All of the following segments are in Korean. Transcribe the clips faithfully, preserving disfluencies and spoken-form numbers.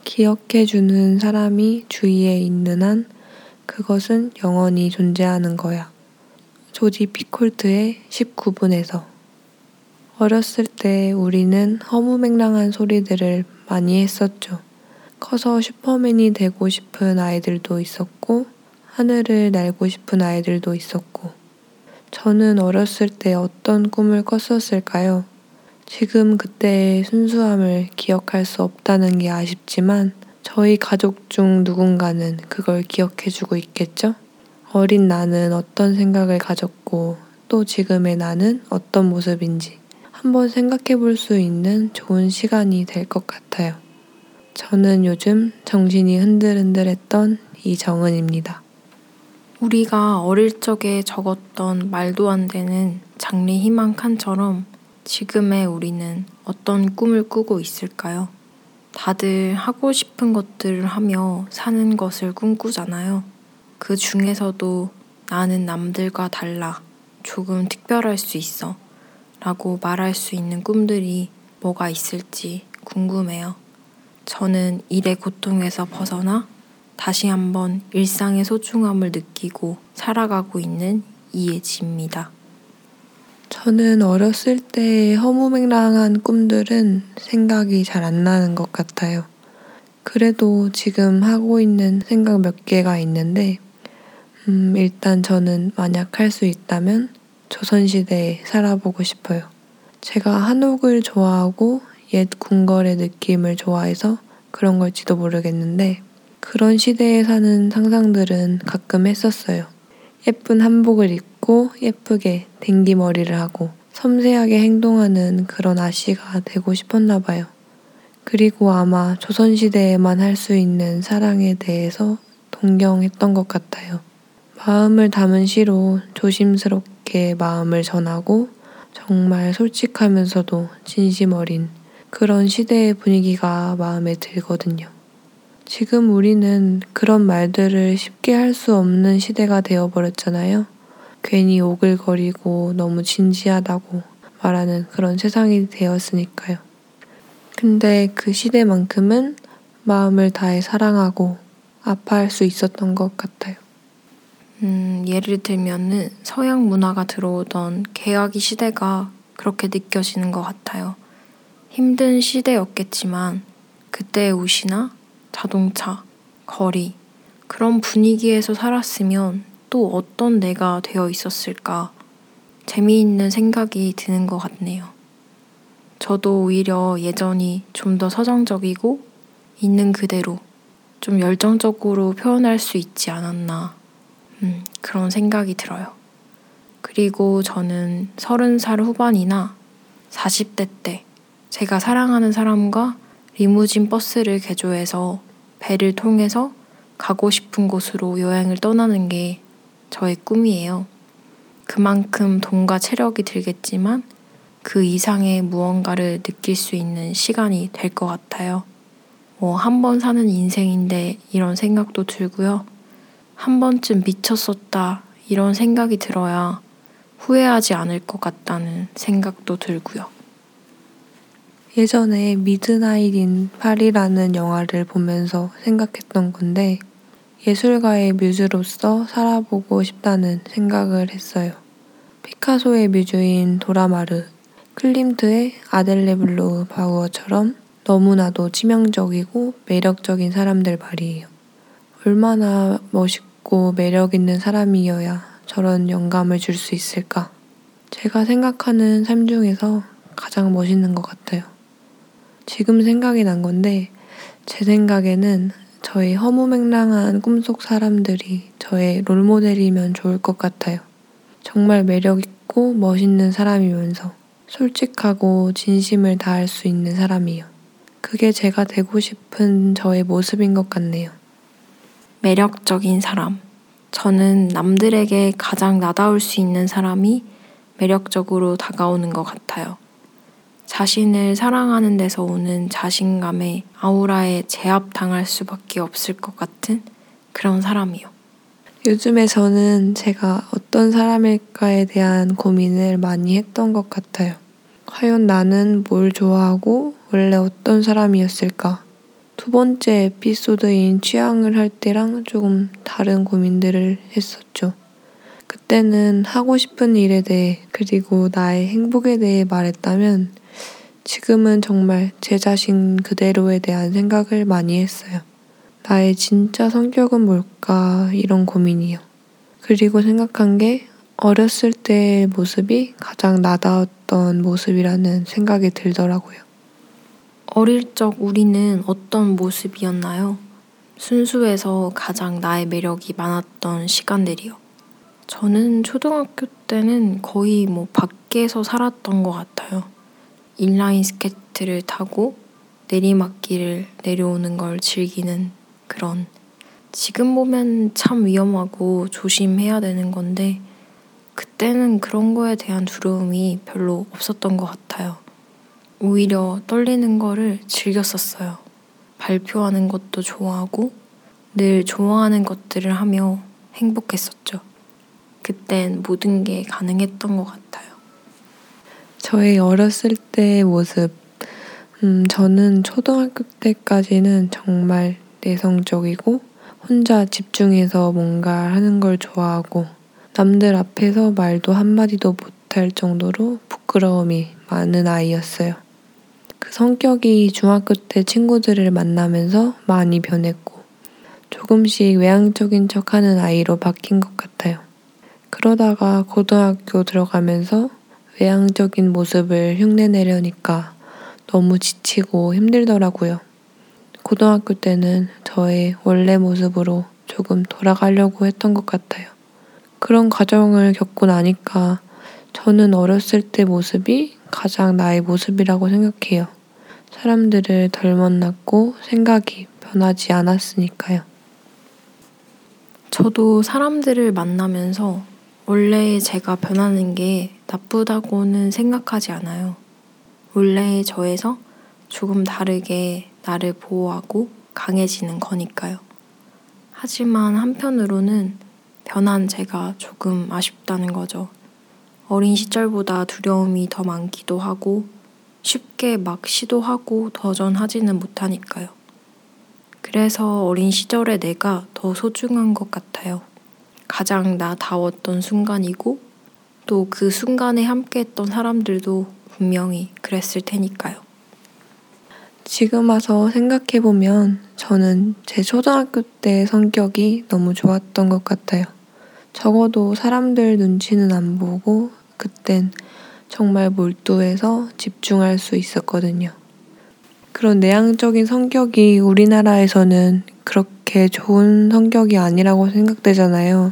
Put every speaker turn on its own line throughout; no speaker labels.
기억해주는 사람이 주위에 있는 한 그것은 영원히 존재하는 거야. 조지 피콜트의 십구 분에서. 어렸을 때 우리는 허무맹랑한 소리들을 많이 했었죠. 커서 슈퍼맨이 되고 싶은 아이들도 있었고 하늘을 날고 싶은 아이들도 있었고. 저는 어렸을 때 어떤 꿈을 꿨었을까요? 지금 그때의 순수함을 기억할 수 없다는 게 아쉽지만 저희 가족 중 누군가는 그걸 기억해주고 있겠죠? 어린 나는 어떤 생각을 가졌고 또 지금의 나는 어떤 모습인지 한번 생각해 볼 수 있는 좋은 시간이 될 것 같아요. 저는 요즘 정신이 흔들흔들했던 이정은입니다.
우리가 어릴 적에 적었던 말도 안 되는 장래 희망 칸처럼 지금의 우리는 어떤 꿈을 꾸고 있을까요? 다들 하고 싶은 것들을 하며 사는 것을 꿈꾸잖아요. 그 중에서도 나는 남들과 달라, 조금 특별할 수 있어 라고 말할 수 있는 꿈들이 뭐가 있을지 궁금해요. 저는 일의 고통에서 벗어나 다시 한번 일상의 소중함을 느끼고 살아가고 있는 이예지입니다.
저는 어렸을 때의 허무맹랑한 꿈들은 생각이 잘 안 나는 것 같아요. 그래도 지금 하고 있는 생각 몇 개가 있는데 음, 일단 저는 만약 할 수 있다면 조선시대에 살아보고 싶어요. 제가 한옥을 좋아하고 옛 궁궐의 느낌을 좋아해서 그런 걸지도 모르겠는데 그런 시대에 사는 상상들은 가끔 했었어요. 예쁜 한복을 입고 예쁘게 댕기머리를 하고 섬세하게 행동하는 그런 아씨가 되고 싶었나 봐요. 그리고 아마 조선시대에만 할 수 있는 사랑에 대해서 동경했던 것 같아요. 마음을 담은 시로 조심스럽게 마음을 전하고 정말 솔직하면서도 진심 어린 그런 시대의 분위기가 마음에 들거든요. 지금 우리는 그런 말들을 쉽게 할 수 없는 시대가 되어버렸잖아요. 괜히 오글거리고 너무 진지하다고 말하는 그런 세상이 되었으니까요. 근데 그 시대만큼은 마음을 다해 사랑하고 아파할 수 있었던 것 같아요.
음, 예를 들면은 서양 문화가 들어오던 개화기 시대가 그렇게 느껴지는 것 같아요. 힘든 시대였겠지만 그때의 옷이나 자동차, 거리, 그런 분위기에서 살았으면 또 어떤 내가 되어 있었을까 재미있는 생각이 드는 것 같네요. 저도 오히려 예전이 좀 더 서정적이고 있는 그대로 좀 열정적으로 표현할 수 있지 않았나 음, 그런 생각이 들어요. 그리고 저는 서른 살 후반이나 사십 대 때 제가 사랑하는 사람과 리무진 버스를 개조해서 배를 통해서 가고 싶은 곳으로 여행을 떠나는 게 저의 꿈이에요. 그만큼 돈과 체력이 들겠지만 그 이상의 무언가를 느낄 수 있는 시간이 될 것 같아요. 뭐 한 번 사는 인생인데 이런 생각도 들고요. 한 번쯤 미쳤었다 이런 생각이 들어야 후회하지 않을 것 같다는 생각도 들고요.
예전에 미드나잇 인 파리라는 영화를 보면서 생각했던 건데 예술가의 뮤즈로서 살아보고 싶다는 생각을 했어요. 피카소의 뮤즈인 도라마르, 클림트의 아델레 블루 바우어처럼 너무나도 치명적이고 매력적인 사람들 말이에요. 얼마나 멋있고 매력 있는 사람이어야 저런 영감을 줄 수 있을까? 제가 생각하는 삶 중에서 가장 멋있는 것 같아요. 지금 생각이 난 건데 제 생각에는 저의 허무맹랑한 꿈속 사람들이 저의 롤모델이면 좋을 것 같아요. 정말 매력있고 멋있는 사람이면서 솔직하고 진심을 다할 수 있는 사람이요. 그게 제가 되고 싶은 저의 모습인 것 같네요.
매력적인 사람. 저는 남들에게 가장 나다울 수 있는 사람이 매력적으로 다가오는 것 같아요. 자신을 사랑하는 데서 오는 자신감에 아우라에 제압당할 수밖에 없을 것 같은 그런 사람이요.
요즘에 저는 제가 어떤 사람일까에 대한 고민을 많이 했던 것 같아요. 과연 나는 뭘 좋아하고 원래 어떤 사람이었을까? 두 번째 에피소드인 취향을 할 때랑 조금 다른 고민들을 했었죠. 그때는 하고 싶은 일에 대해 그리고 나의 행복에 대해 말했다면 지금은 정말 제 자신 그대로에 대한 생각을 많이 했어요. 나의 진짜 성격은 뭘까 이런 고민이요. 그리고 생각한 게 어렸을 때의 모습이 가장 나다웠던 모습이라는 생각이 들더라고요.
어릴 적 우리는 어떤 모습이었나요? 순수해서 가장 나의 매력이 많았던 시간들이요. 저는 초등학교 때는 거의 뭐 밖에서 살았던 것 같아요. 인라인 스케이트를 타고 내리막길을 내려오는 걸 즐기는 그런, 지금 보면 참 위험하고 조심해야 되는 건데 그때는 그런 거에 대한 두려움이 별로 없었던 것 같아요. 오히려 떨리는 거를 즐겼었어요. 발표하는 것도 좋아하고 늘 좋아하는 것들을 하며 행복했었죠. 그땐 모든 게 가능했던 것 같아요.
저의 어렸을 때의 모습, 음, 저는 초등학교 때까지는 정말 내성적이고 혼자 집중해서 뭔가 하는 걸 좋아하고 남들 앞에서 말도 한마디도 못할 정도로 부끄러움이 많은 아이였어요. 그 성격이 중학교 때 친구들을 만나면서 많이 변했고 조금씩 외향적인 척하는 아이로 바뀐 것 같아요. 그러다가 고등학교 들어가면서 외향적인 모습을 흉내내려니까 너무 지치고 힘들더라고요. 고등학교 때는 저의 원래 모습으로 조금 돌아가려고 했던 것 같아요. 그런 과정을 겪고 나니까 저는 어렸을 때 모습이 가장 나의 모습이라고 생각해요. 사람들을 덜 만났고 생각이 변하지 않았으니까요.
저도 사람들을 만나면서 원래 제가 변하는 게 나쁘다고는 생각하지 않아요. 원래의 저에서 조금 다르게 나를 보호하고 강해지는 거니까요. 하지만 한편으로는 변한 제가 조금 아쉽다는 거죠. 어린 시절보다 두려움이 더 많기도 하고 쉽게 막 시도하고 도전하지는 못하니까요. 그래서 어린 시절의 내가 더 소중한 것 같아요. 가장 나다웠던 순간이고 또 그 순간에 함께했던 사람들도 분명히 그랬을 테니까요.
지금 와서 생각해보면 저는 제 초등학교 때 성격이 너무 좋았던 것 같아요. 적어도 사람들 눈치는 안 보고 그땐 정말 몰두해서 집중할 수 있었거든요. 그런 내향적인 성격이 우리나라에서는 그렇게 좋은 성격이 아니라고 생각되잖아요.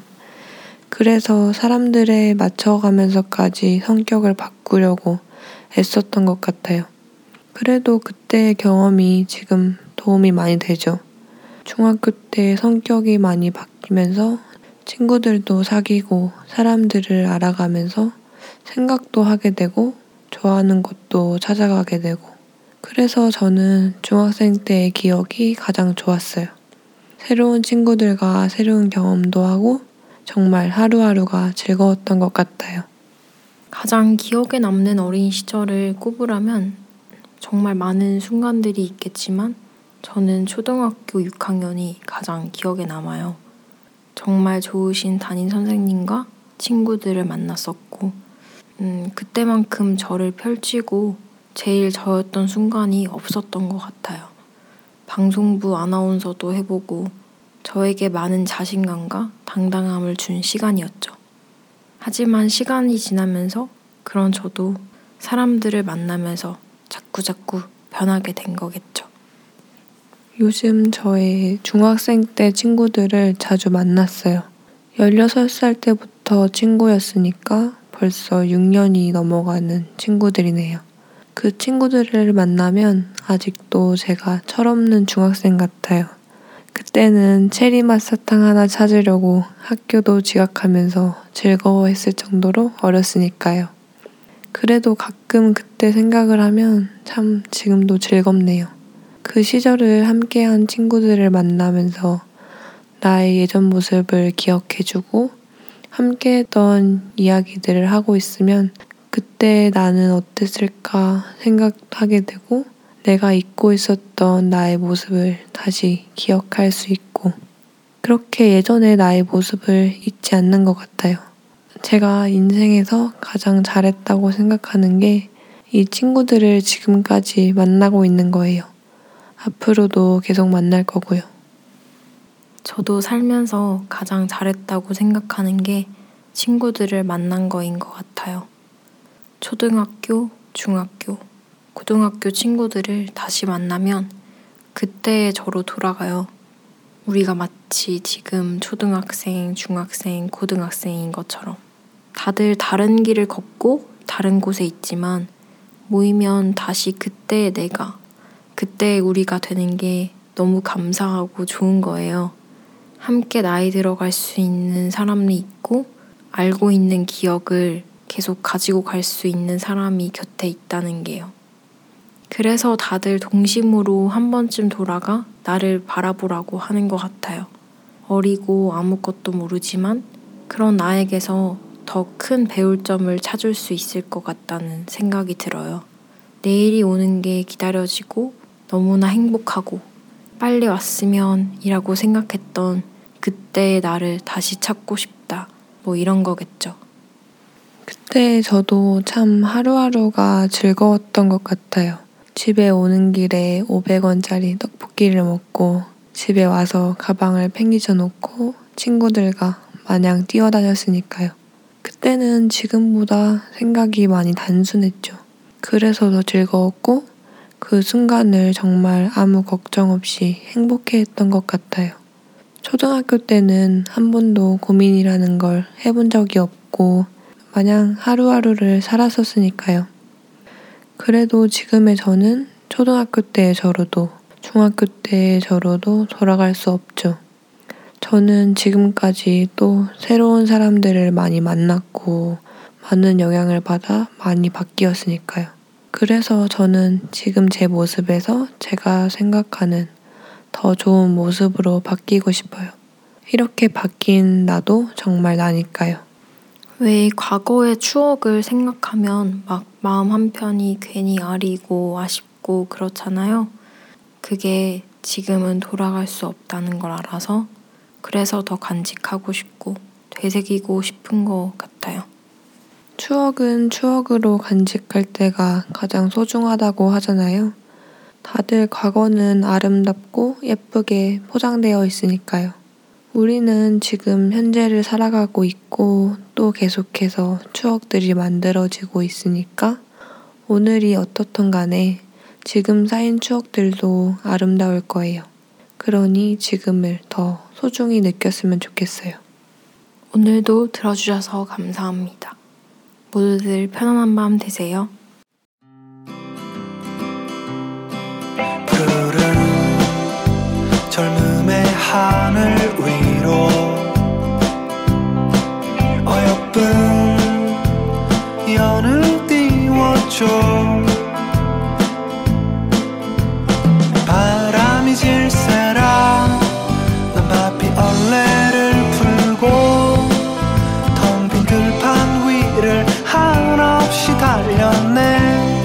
그래서 사람들에 맞춰가면서까지 성격을 바꾸려고 애썼던 것 같아요. 그래도 그때의 경험이 지금 도움이 많이 되죠. 중학교 때 성격이 많이 바뀌면서 친구들도 사귀고 사람들을 알아가면서 생각도 하게 되고 좋아하는 것도 찾아가게 되고 그래서 저는 중학생 때의 기억이 가장 좋았어요. 새로운 친구들과 새로운 경험도 하고 정말 하루하루가 즐거웠던 것 같아요.
가장 기억에 남는 어린 시절을 꼽으라면 정말 많은 순간들이 있겠지만 저는 초등학교 육 학년이 가장 기억에 남아요. 정말 좋으신 담임 선생님과 친구들을 만났었고 음, 그때만큼 저를 펼치고 제일 저였던 순간이 없었던 것 같아요. 방송부 아나운서도 해보고 저에게 많은 자신감과 당당함을 준 시간이었죠. 하지만 시간이 지나면서 그런 저도 사람들을 만나면서 자꾸자꾸 변하게 된 거겠죠.
요즘 저의 중학생 때 친구들을 자주 만났어요. 열여섯 살 때부터 친구였으니까 벌써 육 년이 넘어가는 친구들이네요. 그 친구들을 만나면 아직도 제가 철없는 중학생 같아요. 그때는 체리맛 사탕 하나 찾으려고 학교도 지각하면서 즐거워했을 정도로 어렸으니까요. 그래도 가끔 그때 생각을 하면 참 지금도 즐겁네요. 그 시절을 함께한 친구들을 만나면서 나의 예전 모습을 기억해주고 함께했던 이야기들을 하고 있으면 그때 나는 어땠을까 생각하게 되고 내가 잊고 있었던 나의 모습을 다시 기억할 수 있고, 그렇게 예전의 나의 모습을 잊지 않는 것 같아요. 제가 인생에서 가장 잘했다고 생각하는 게 이 친구들을 지금까지 만나고 있는 거예요. 앞으로도 계속 만날 거고요.
저도 살면서 가장 잘했다고 생각하는 게 친구들을 만난 거인 것 같아요. 초등학교, 중학교, 고등학교 친구들을 다시 만나면 그때의 저로 돌아가요. 우리가 마치 지금 초등학생, 중학생, 고등학생인 것처럼. 다들 다른 길을 걷고 다른 곳에 있지만 모이면 다시 그때의 내가, 그때의 우리가 되는 게 너무 감사하고 좋은 거예요. 함께 나이 들어갈 수 있는 사람이 있고 알고 있는 기억을 계속 가지고 갈 수 있는 사람이 곁에 있다는 게요. 그래서 다들 동심으로 한 번쯤 돌아가 나를 바라보라고 하는 것 같아요. 어리고 아무것도 모르지만 그런 나에게서 더 큰 배울 점을 찾을 수 있을 것 같다는 생각이 들어요. 내일이 오는 게 기다려지고 너무나 행복하고 빨리 왔으면 이라고 생각했던 그때의 나를 다시 찾고 싶다. 뭐 이런 거겠죠.
그때 저도 참 하루하루가 즐거웠던 것 같아요. 집에 오는 길에 오백 원짜리 떡볶이를 먹고 집에 와서 가방을 팽개쳐 놓고 친구들과 마냥 뛰어다녔으니까요. 그때는 지금보다 생각이 많이 단순했죠. 그래서 더 즐거웠고 그 순간을 정말 아무 걱정 없이 행복해했던 것 같아요. 초등학교 때는 한 번도 고민이라는 걸 해본 적이 없고 마냥 하루하루를 살았었으니까요. 그래도 지금의 저는 초등학교 때의 저로도 중학교 때의 저로도 돌아갈 수 없죠. 저는 지금까지 또 새로운 사람들을 많이 만났고 많은 영향을 받아 많이 바뀌었으니까요. 그래서 저는 지금 제 모습에서 제가 생각하는 더 좋은 모습으로 바뀌고 싶어요. 이렇게 바뀐 나도 정말 나니까요.
왜 과거의 추억을 생각하면 막 마음 한편이 괜히 아리고 아쉽고 그렇잖아요. 그게 지금은 돌아갈 수 없다는 걸 알아서 그래서 더 간직하고 싶고 되새기고 싶은 것 같아요.
추억은 추억으로 간직할 때가 가장 소중하다고 하잖아요. 다들 과거는 아름답고 예쁘게 포장되어 있으니까요. 우리는 지금 현재를 살아가고 있고 또 계속해서 추억들이 만들어지고 있으니까 오늘이 어떻든 간에 지금 쌓인 추억들도 아름다울 거예요. 그러니 지금을 더 소중히 느꼈으면 좋겠어요.
오늘도 들어주셔서 감사합니다. 모두들 편안한 밤 되세요.
푸른 젊음의 하늘 위로 어여쁜 연을 띄워줘. 바람이 질세라 난 바삐 얼레를 풀고 텅 빈 들판 위를 한없이 달렸네.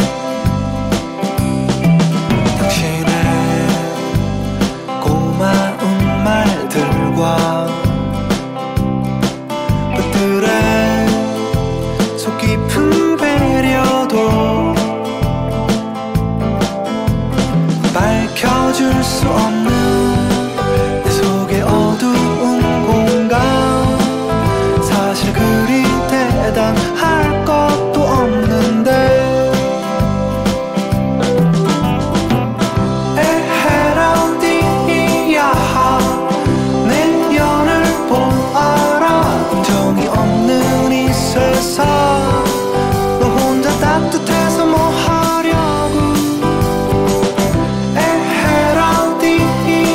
당신의 고마운 말들과 꽃들의 속 깊은 배려도 밝혀줄 수 없는 내 속의 어두운 공간. 사실 그리 대단할 것도 없는데 에헤라 어디야 내 연을 보아라. 감정이 없는 이 세상 너 혼자 따뜻해서 뭐 하려고. 에헤라 어디야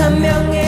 한 명의